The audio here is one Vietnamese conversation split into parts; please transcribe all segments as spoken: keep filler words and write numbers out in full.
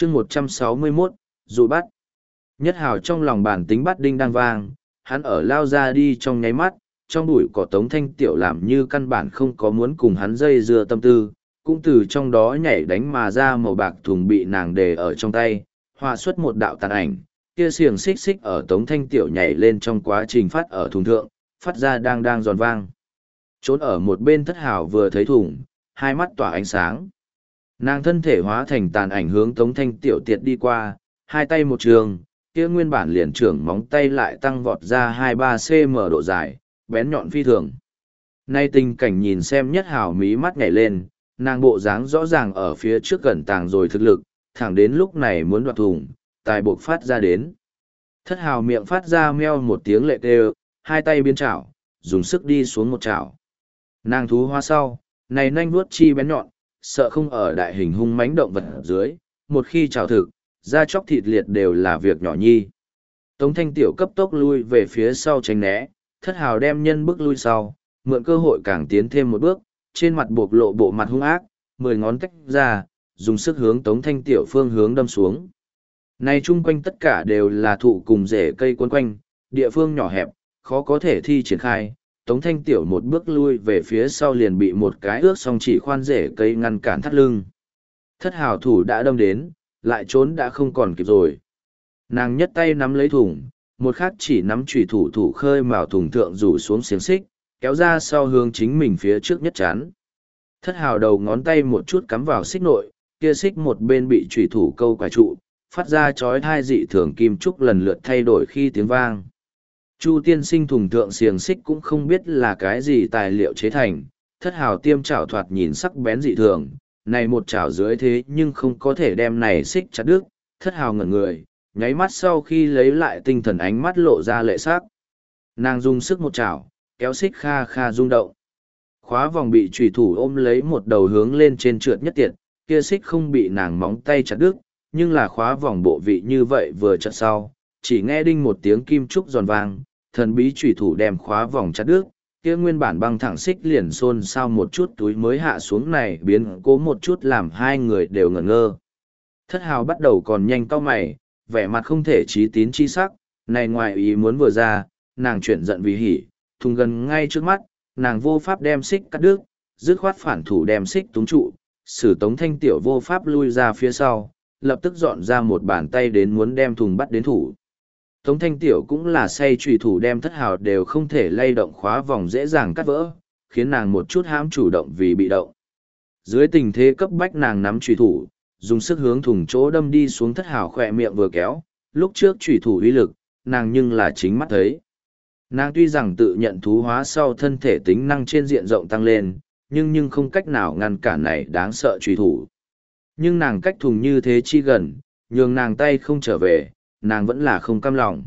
chương một trăm sáu mươi mốt, dụ bắt. Nhất hào trong lòng bản tính bắt đinh đang vang, hắn ở lao ra đi trong nháy mắt, trong bụi cỏ Tống Thanh Tiểu làm như căn bản không có muốn cùng hắn dây dưa tâm tư, cũng từ trong đó nhảy đánh mà ra màu bạc thùng bị nàng đề ở trong tay, hòa xuất một đạo tàn ảnh, kia xiềng xích xích ở Tống Thanh Tiểu nhảy lên trong quá trình phát ở thùng thượng, phát ra đang đang giòn vang. Trốn ở một bên Thất Hào vừa thấy thùng, hai mắt tỏa ánh sáng. Nàng thân thể hóa thành tàn ảnh hướng Tống Thanh Tiểu tiệt đi qua, hai tay một trường, kia nguyên bản liền trưởng móng tay lại tăng vọt ra hai ba cm độ dài, bén nhọn phi thường. Nay tình cảnh nhìn xem Nhất Hào mí mắt nhảy lên, nàng bộ dáng rõ ràng ở phía trước gần tàng rồi thực lực, thẳng đến lúc này muốn đoạt thùng, tài buộc phát ra đến. Thất Hào miệng phát ra meo một tiếng lệ kêu, hai tay biến chảo, dùng sức đi xuống một chảo. Nàng thú hoa sau, này nanh vuốt chi bén nhọn, sợ không ở đại hình hung mãnh động vật dưới, một khi chảo thực, da chóc thịt liệt đều là việc nhỏ nhi. Tống Thanh Tiểu cấp tốc lui về phía sau tránh né, Thất Hào đem nhân bước lui sau, mượn cơ hội càng tiến thêm một bước, trên mặt buộc lộ bộ mặt hung ác, mười ngón tách ra, dùng sức hướng Tống Thanh Tiểu phương hướng đâm xuống. Này chung quanh tất cả đều là thụ cùng rễ cây quấn quanh, địa phương nhỏ hẹp, khó có thể thi triển khai. Tống Thanh Tiểu một bước lui về phía sau liền bị một cái ước song chỉ khoan rễ cây ngăn cản thắt lưng. Thất Hào thủ đã đâm đến, lại trốn đã không còn kịp rồi. Nàng nhất tay nắm lấy thùng, một khác chỉ nắm chủy thủ thủ khơi mào thùng thượng rủ xuống xiềng xích, kéo ra sau hướng chính mình phía trước nhất chán. Thất Hào đầu ngón tay một chút cắm vào xích nội, kia xích một bên bị chủy thủ câu quải trụ, phát ra chói tai dị thường kim trúc lần lượt thay đổi khi tiếng vang. Chu tiên sinh thùng thượng xiềng xích cũng không biết là cái gì tài liệu chế thành, Thất Hào tiêm chảo thoạt nhìn sắc bén dị thường, này một chảo dưới thế nhưng không có thể đem này xích chặt đứt. Thất Hào ngẩn người, nháy mắt sau khi lấy lại tinh thần ánh mắt lộ ra lệ sắc. Nàng dùng sức một chảo, kéo xích kha kha rung động. Khóa vòng bị chủy thủ ôm lấy một đầu hướng lên trên trượt nhất tiệt, kia xích không bị nàng móng tay chặt đứt, nhưng là khóa vòng bộ vị như vậy vừa chặt sau, chỉ nghe đinh một tiếng kim trúc giòn vang, thần bí chủy thủ đem khóa vòng chặt đứt, kia nguyên bản băng thẳng xích liền xôn xao một chút túi mới hạ xuống này biến cố một chút làm hai người đều ngẩn ngơ. Thất Hào bắt đầu còn nhanh cau mày, vẻ mặt không thể trí tín chi sắc, này ngoài ý muốn vừa ra, nàng chuyển giận vì hỉ, thùng gần ngay trước mắt, nàng vô pháp đem xích cắt đứt, dứt khoát phản thủ đem xích túng trụ, sử Tống Thanh Tiểu vô pháp lui ra phía sau, lập tức dọn ra một bàn tay đến muốn đem thùng bắt đến thủ. Tống Thanh Tiểu cũng là say trùy thủ đem Thất Hào đều không thể lay động khóa vòng dễ dàng cắt vỡ, khiến nàng một chút hãm chủ động vì bị động. Dưới tình thế cấp bách nàng nắm trùy thủ, dùng sức hướng thùng chỗ đâm đi xuống. Thất Hào khỏe miệng vừa kéo, lúc trước trùy thủ uy lực, nàng nhưng là chính mắt thấy. Nàng tuy rằng tự nhận thú hóa sau thân thể tính năng trên diện rộng tăng lên, nhưng nhưng không cách nào ngăn cản này đáng sợ trùy thủ. Nhưng nàng cách thùng như thế chi gần, nhường nàng tay không trở về, nàng vẫn là không cam lòng.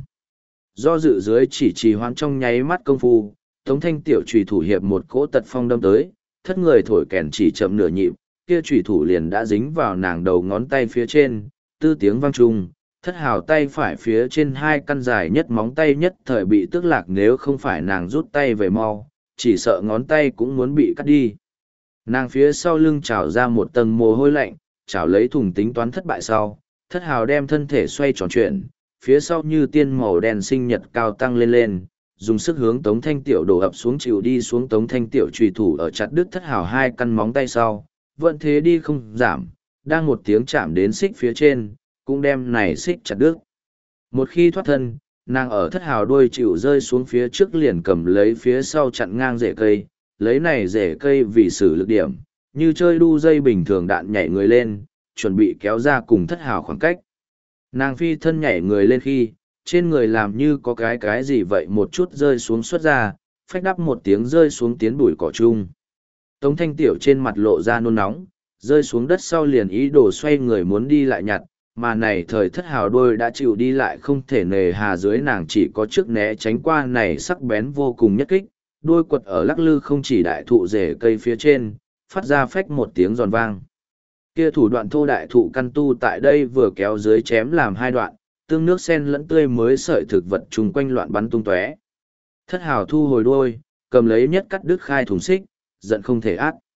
Do dự dưới chỉ trì hoãn trong nháy mắt công phu, Tống Thanh Tiểu trùy thủ hiệp một cỗ tật phong đâm tới, thất người thổi kèn chỉ chậm nửa nhịp, kia trùy thủ liền đã dính vào nàng đầu ngón tay phía trên, tư tiếng vang trung, Thất Hào tay phải phía trên hai căn dài nhất móng tay nhất thời bị tước lạc, nếu không phải nàng rút tay về mau, chỉ sợ ngón tay cũng muốn bị cắt đi. Nàng phía sau lưng trào ra một tầng mồ hôi lạnh, trào lấy thùng tính toán thất bại sau, Thất Hào đem thân thể xoay tròn chuyển, phía sau như tiên màu đen sinh nhật cao tăng lên lên, dùng sức hướng Tống Thanh Tiểu đổ ập xuống chịu đi xuống. Tống Thanh Tiểu trùy thủ ở chặt đứt Thất Hào hai căn móng tay sau, vẫn thế đi không giảm, đang một tiếng chạm đến xích phía trên, cũng đem này xích chặt đứt. Một khi thoát thân, nàng ở Thất Hào đuôi chịu rơi xuống phía trước liền cầm lấy phía sau chặn ngang rễ cây, lấy này rễ cây vì sử lực điểm, như chơi đu dây bình thường đạn nhảy người lên, chuẩn bị kéo ra cùng Thất Hào khoảng cách. Nàng phi thân nhảy người lên khi, trên người làm như có cái cái gì vậy một chút rơi xuống xuất ra, phách đắp một tiếng rơi xuống tiến bụi cỏ chung. Tống Thanh Tiểu trên mặt lộ ra nôn nóng, rơi xuống đất sau liền ý đồ xoay người muốn đi lại nhặt, mà này thời Thất Hào đôi đã chịu đi lại không thể nề hà dưới, nàng chỉ có trước né tránh qua này sắc bén vô cùng nhất kích, đôi quật ở lắc lư không chỉ đại thụ rễ cây phía trên, phát ra phách một tiếng giòn vang. Kia thủ đoạn thô đại thụ căn tu tại đây vừa kéo dưới chém làm hai đoạn, tương nước sen lẫn tươi mới sợi thực vật chung quanh loạn bắn tung tóe. Thất Hào thu hồi đuôi, cầm lấy nhất cắt đứt khai thùng xích, giận không thể át.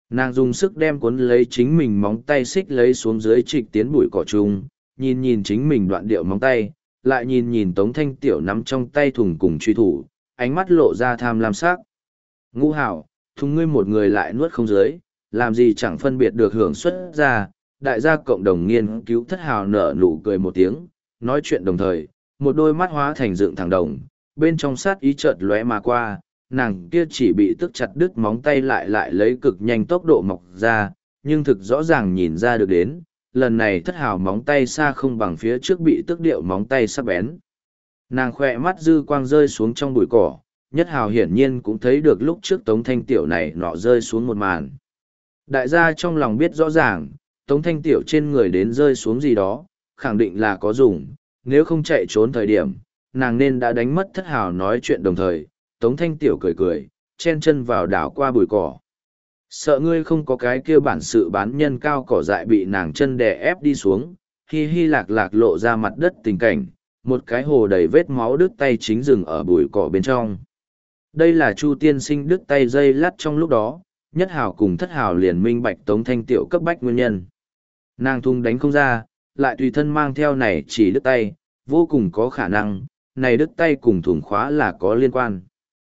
Nàng dùng sức đem cuốn lấy chính mình móng tay xích lấy xuống dưới trịch tiến bụi cỏ chung, nhìn nhìn chính mình đoạn điệu móng tay, lại nhìn nhìn Tống Thanh Tiểu nắm trong tay thùng cùng truy thủ, ánh mắt lộ ra tham lam sắc. Ngũ hảo, thùng ngươi một người lại nuốt không dưới, làm gì chẳng phân biệt được hưởng xuất ra, đại gia cộng đồng nghiên cứu thất hào nở nụ cười một tiếng, nói chuyện đồng thời, một đôi mắt hóa thành dựng thẳng đồng, bên trong sát ý chợt lóe mà qua, nàng kia chỉ bị tức chặt đứt móng tay lại lại lấy cực nhanh tốc độ mọc ra, nhưng thực rõ ràng nhìn ra được đến, lần này thất hào móng tay xa không bằng phía trước bị tức điệu móng tay sắc bén. Nàng khoe mắt dư quang rơi xuống trong bụi cỏ, nhất hào hiển nhiên cũng thấy được lúc trước Tống Thanh Tiểu này nọ rơi xuống một màn. Đại gia trong lòng biết rõ ràng, Tống Thanh Tiểu trên người đến rơi xuống gì đó, khẳng định là có dùng, nếu không chạy trốn thời điểm, nàng nên đã đánh mất thất hào nói chuyện đồng thời, Tống Thanh Tiểu cười cười, chen chân vào đảo qua bụi cỏ. Sợ ngươi không có cái kia bản sự bán nhân cao cỏ dại bị nàng chân đè ép đi xuống, hi hi lạc lạc lộ ra mặt đất tình cảnh, một cái hồ đầy vết máu đứt tay chính rừng ở bụi cỏ bên trong. Đây là Chu tiên sinh đứt tay dây lắt trong lúc đó, nhất hào cùng thất hào liền minh bạch Tống Thanh Tiểu cấp bách nguyên nhân. Nàng thung đánh không ra, lại tùy thân mang theo này chỉ đứt tay, vô cùng có khả năng, này đứt tay cùng thủng khóa là có liên quan.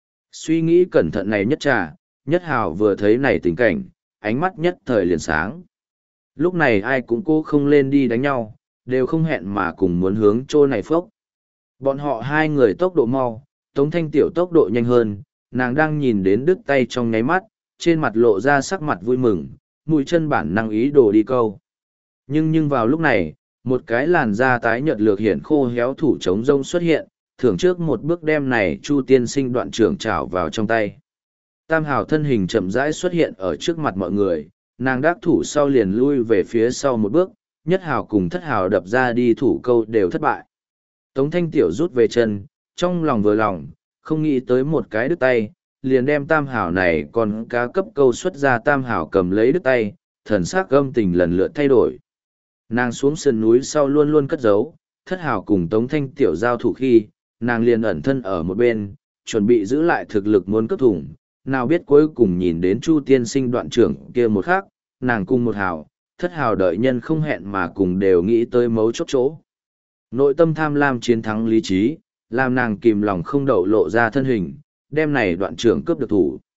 Suy nghĩ cẩn thận này nhất trà, nhất hào vừa thấy này tình cảnh, ánh mắt nhất thời liền sáng. Lúc này ai cũng cố không lên đi đánh nhau, đều không hẹn mà cùng muốn hướng chỗ này phốc. Bọn họ hai người tốc độ mau, Tống Thanh Tiểu tốc độ nhanh hơn, nàng đang nhìn đến đứt tay trong nháy mắt, trên mặt lộ ra sắc mặt vui mừng, mũi chân bản năng ý đồ đi câu. Nhưng nhưng vào lúc này, một cái làn da tái nhợt lược hiển khô héo thủ trống rông xuất hiện, thưởng trước một bước đem này Chu tiên sinh đoạn trưởng trảo vào trong tay. Tam hào thân hình chậm rãi xuất hiện ở trước mặt mọi người, nàng đắc thủ sau liền lui về phía sau một bước, nhất hào cùng thất hào đập ra đi thủ câu đều thất bại. Tống Thanh Tiểu rút về chân, trong lòng vừa lòng, không nghĩ tới một cái đứt tay, liền đem tam hào này còn cá cấp câu xuất ra tam hào cầm lấy đứt tay, thần sắc gâm tình lần lượt thay đổi. Nàng xuống sườn núi sau luôn luôn cất giấu, thất hào cùng Tống Thanh Tiểu giao thủ khi, nàng liền ẩn thân ở một bên, chuẩn bị giữ lại thực lực muốn cấp thủng, nào biết cuối cùng nhìn đến Chu tiên sinh đoạn trưởng kia một khắc, nàng cùng một hào, thất hào đợi nhân không hẹn mà cùng đều nghĩ tới mấu chốt chỗ. Nội tâm tham lam chiến thắng lý trí, làm nàng kìm lòng không đậu lộ ra thân hình, đem này đoạn trưởng cướp được thủ.